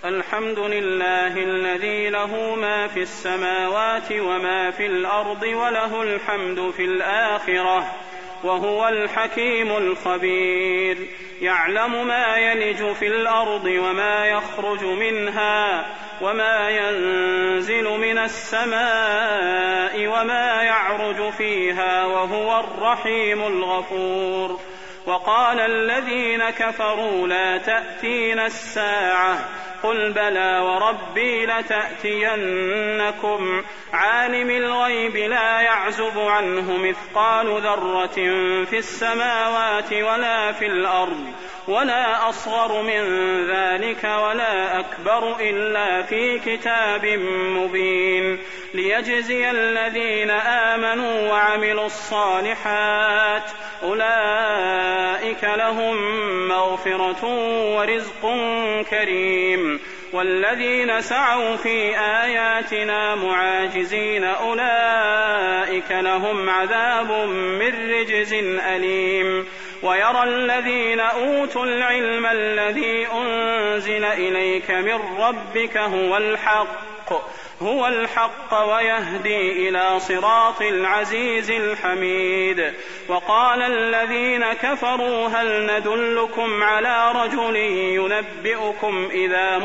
الحمد لله الذي له ما في السماوات وما في الأرض وله الحمد في الآخرة وهو الحكيم الخبير. يعلم ما يلج في الأرض وما يخرج منها وما ينزل من السماء وما يعرج فيها وهو الرحيم الغفور. وقال الذين كفروا لا تأتينا الساعة قل بلى وربي لتأتينكم عالم الغيب لا يعزب عنه مثقال ذرة في السماوات ولا في الأرض ولا أصغر من ذلك ولا أكبر إلا في كتاب مبين ليجزي الذين آمنوا وعملوا الصالحات أولئك لهم مغفرة ورزق كريم. والذين سعوا في آياتنا معاجزين أولئك لهم عذاب من رجز أليم. ويرى الذين أوتوا العلم الذي أنزل إليك من ربك هو الحق ويهدي إلى صراط العزيز الحميد. وقال الذين كفروا هل ندلكم على رجل ينبئكم إذا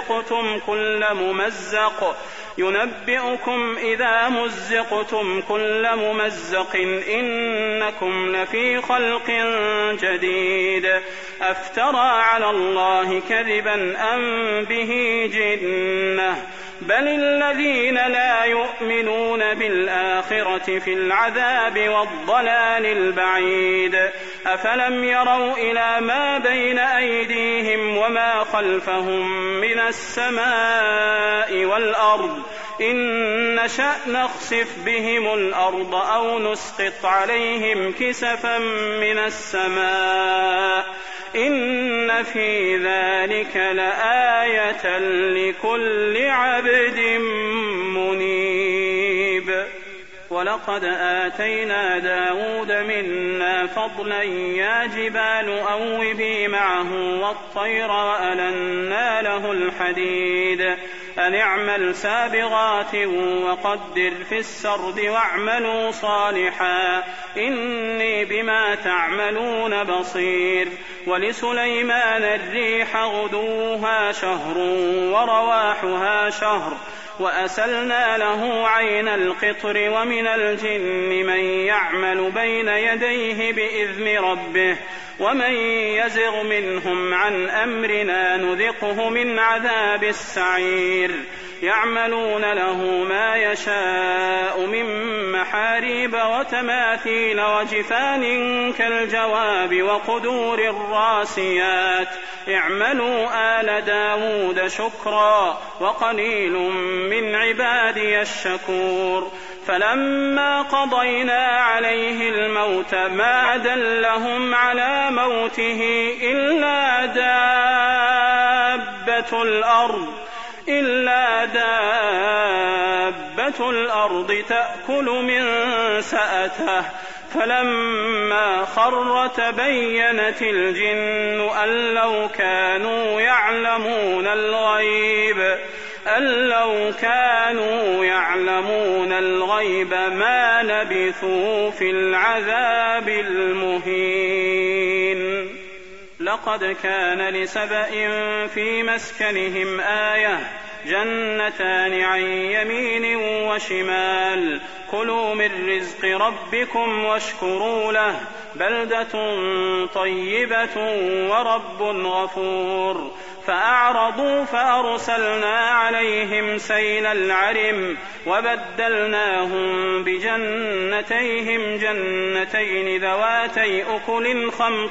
مزقتم كل ممزق إنكم لفي خلق جديد أفترى على الله كذبا أم به جنة بل الذين لا يؤمنون بالآخرة في العذاب والضلال البعيد. أفلم يروا إلى ما بين أيديهم وما خلفهم من السماء والأرض إن نشأ نخسف بهم الأرض أو نسقط عليهم كسفا من السماء إن في ذلك لآية لكل عبد منيب. ولقد آتينا داود منا فضلا يا جبال أوبي معه والطير وألنا له الحديد أن اعمل سابغات وقدر في السرد واعملوا صالحا إني بما تعملون بصير. ولسليمان الريح غدوها شهر ورواحها شهر وأسلنا له عين القطر ومن الجن من يعمل بين يديه بإذن ربه ومن يزغ منهم عن أمرنا نذقه من عذاب السعير. يعملون له ما يشاء من محاريب وتماثيل وجفان كالجواب وقدور الراسيات اعملوا آل داود شكرا وقليل من عبادي الشكور. فلما قضينا عليه الموت ما دلهم على موته إلا دابة الأرض تأكل من سأته فلما خر تبينت الجن أن لو كانوا يعلمون الغيب ما لبثوا في العذاب المهين. لقد كان لسبأ في مسكنهم آية جنتان عن يمين وشمال كلوا من رزق ربكم واشكروا له بلدة طيبة ورب غفور. فأعرضوا فأرسلنا عليهم سيل العرم وبدلناهم بجنتيهم جنتين ذواتي أكل خمط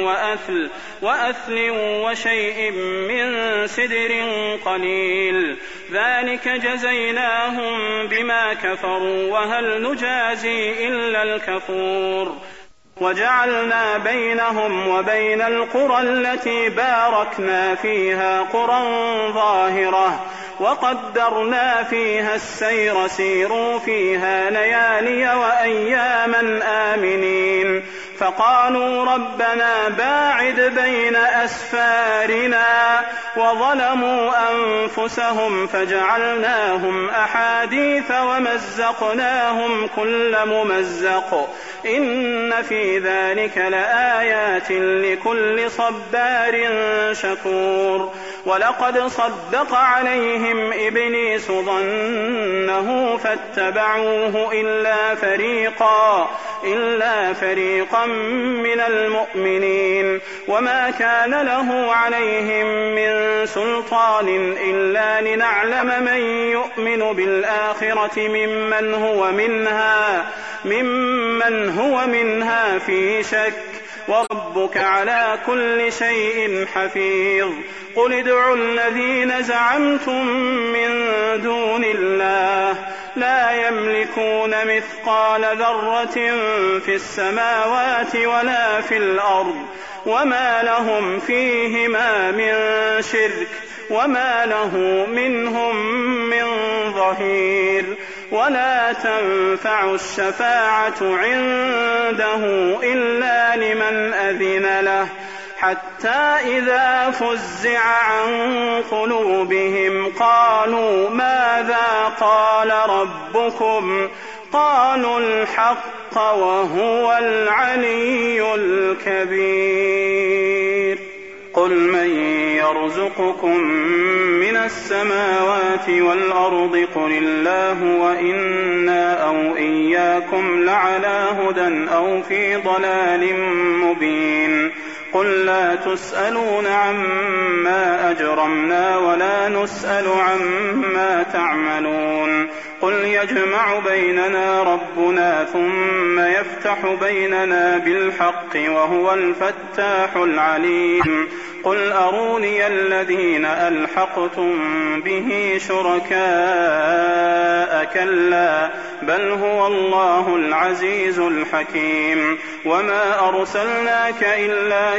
وأثل وشيء من سدر قليل ذلك جزيناهم بما كفروا وهل نجازي إلا الكفور. وجعلنا بينهم وبين القرى التي باركنا فيها قرى ظاهرة وقدرنا فيها السير سيروا فيها ليالي وأياما آمنين فقالوا ربنا باعد بين أسفارنا وظلموا أنفسهم فجعلناهم أحاديث ومزقناهم كل ممزق إن في ذلك لآيات لكل صبار شكور ولقد صدق عليهم إبليس ظنه فاتبعوه إلا فريقا من المؤمنين وما كان له عليهم من سلطان إلا لنعلم من يؤمن بالآخرة ممن هو منها في شك وربك على كل شيء حفيظ قل ادعوا الذين زعمتم من دون الله لا يملكون مثقال ذرة في السماوات ولا في الأرض وما لهم فيهما من شرك وما له منهم من ظهير ولا تنفع الشفاعة عنده إلا لمن أذن له حتى إذا فزع عن قلوبهم قالوا ماذا قال ربكم قالوا الحق وهو العلي الكبير قل من يرزقكم من السماوات والأرض قل الله وإنا أو إياكم لعلى هدى أو في ضلال مبين قل لا تسألون عما أجرمنا ولا نسأل عما تعملون قل يجمع بيننا ربنا ثم يفتح بيننا بالحق وهو الفتاح العليم قل أروني الذين ألحقتم به شركاء كلا بل هو الله العزيز الحكيم وما أرسلناك إلا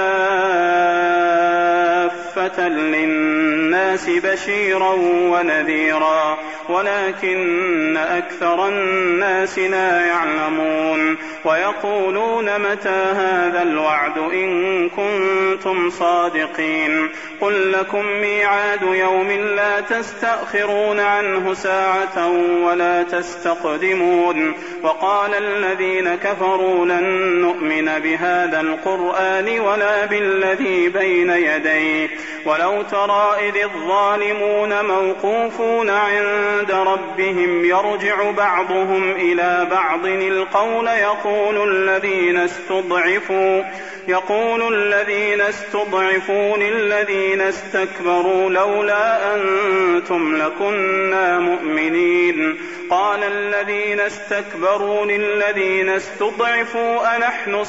كافة للناس بشيرا ونذيرا ولكن أكثر الناس لا يعلمون ويقولون متى هذا الوعد إن كنتم صادقين قل لكم ميعاد يوم لا تستأخرون عنه ساعة ولا تستقدمون وقال الذين كفروا لن نؤمن بهذا القرآن ولا بالذي بين يديه ولو ترى إذ الظالمون موقوفون عند ربهم يرجع بعضهم إلى بعض القول يقول الذين استضعفوا للذين استكبروا لولا أنتم لكنا مؤمنين قال الذين استكبروا للذين استضعفوا أنحن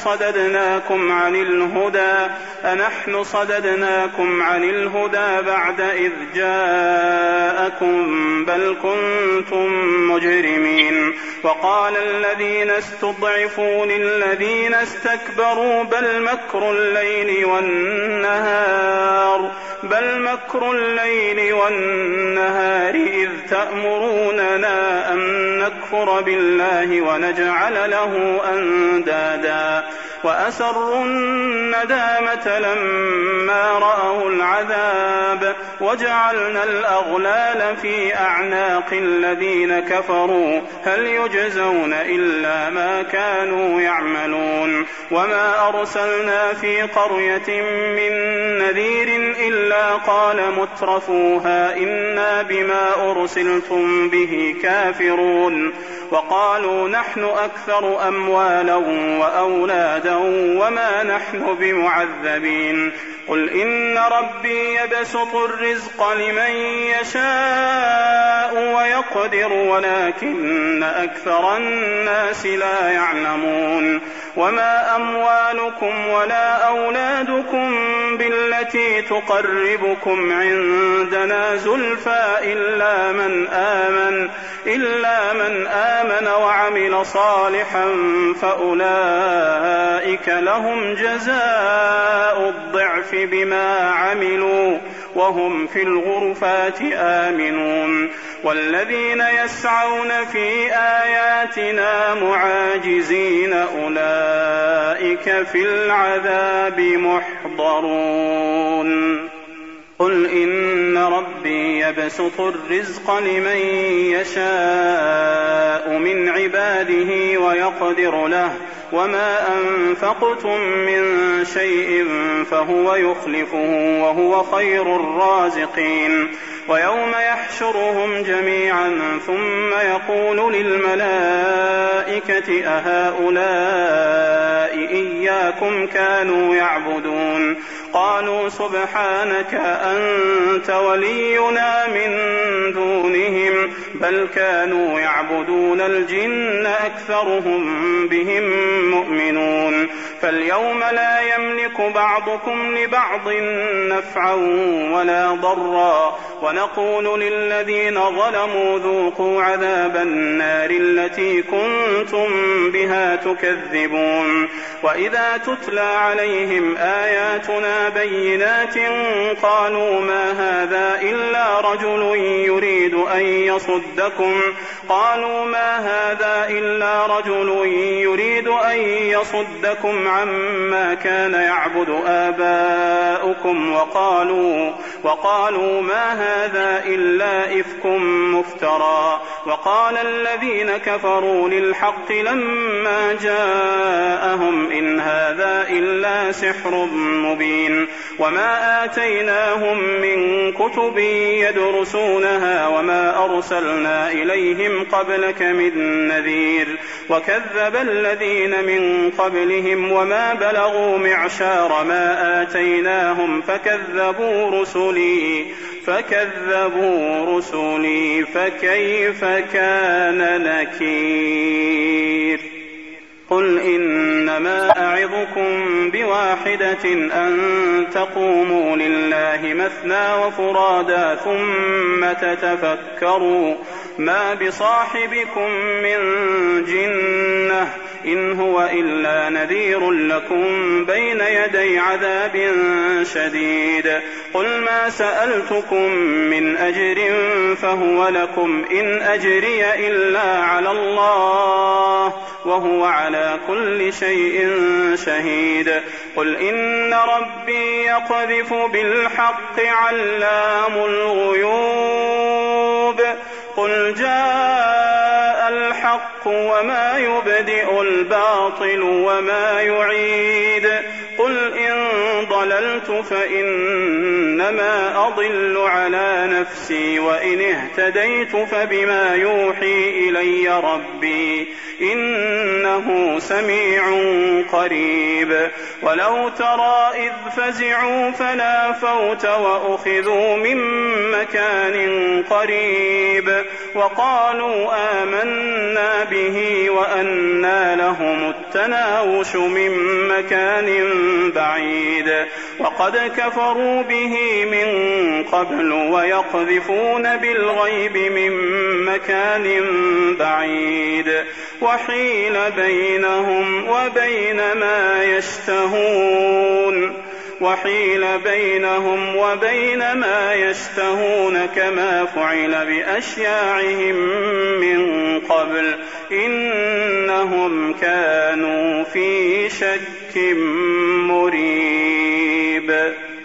صددناكم عن الهدى بعد إذ جاءكم بل كنتم مجرمين وقال الذين استضعفوا للذين استكبروا بل مكر الليل والنهار إذ تأمروننا أن نكفر بالله ونجعل له أندادا وأسروا الندامة لما رأوا العذاب وجعلنا الأغلال في أعناق الذين كفروا هل يجزون إلا ما كانوا يعملون وما أرسلنا في قرية من نذير إلا قال مترفوها إنا بما أرسلتم به كافرون وقالوا نحن أكثر أموالا وأولادا وما نحن بمعذبين قل إن ربي يبسط الرزق لمن يشاء ويقدر ولكن أكثر الناس لا يعلمون وما أموالكم ولا أولادكم بالتي تقربكم عندنا زلفى إلا من آمن وعمل صالحا فأولئك لهم جزاء الضعف بما عملوا وهم في الغرفات آمنون والذين يسعون في آياتنا معاجزين أولئك في العذاب محضرون قل إن ربي يبسط الرزق لمن يشاء من عباده ويقدر له وما أنفقتم من شيء فهو يخلفه وهو خير الرازقين ويوم يحشرهم جميعا ثم يقول للملائكة أهؤلاء إياكم كانوا يعبدون قالوا سبحانك أنت ولينا من دونهم بل كانوا يعبدون الجن أكثرهم بهم مؤمنون فاليوم لا يملك بعضكم لبعض نفعا ولا ضرا ونقول للذين ظلموا ذوقوا عذاب النار التي كنتم بها تكذبون وإذا تتلى عليهم آياتنا بينات قالوا ما هذا إلا رجل يريد أن يصدكم عما كان يعبد آباؤكم وقالوا ما هذا إلا إفك مفترى وقال الذين كفروا للحق لما جاءهم إن هذا إلا سحر مبين وما آتيناهم من كتب يدرسونها وما أرسلنا إليهم قبلك من نذير وكذب الذين من قبلهم وما بلغوا معشار ما آتيناهم فكذبوا رسلي فكيف كان نكير قل إنما أعظكم بواحدة أن تقوموا لله مثنى وفرادا ثم تتفكروا ما بصاحبكم من جنة إن هو إلا نذير لكم بين يدي عذاب شديد قل ما سألتكم من أجر فهو لكم إن أجري إلا على الله وهو على كل شيء شهيد قل إن ربي يقذف بالحق علام الغيوب قل جاء الحق وما يبدئ الباطل وما يعيد قل إن ضللت فإنما أضل على نفسي وإن اهتديت فبما يوحي إلي ربي إنه سميع قريب ولو ترى إذ فزعوا فلا فوت وأخذوا من مكان قريب وقالوا آمنا به وأنى لهم التناوش من مكان بعيد وقد كفروا به من قبل ويقذفون بالغيب من مكان بعيد وحيل بينهم وبين ما يشتهون كما فعل بأشياعهم من قبل إنهم كانوا في شك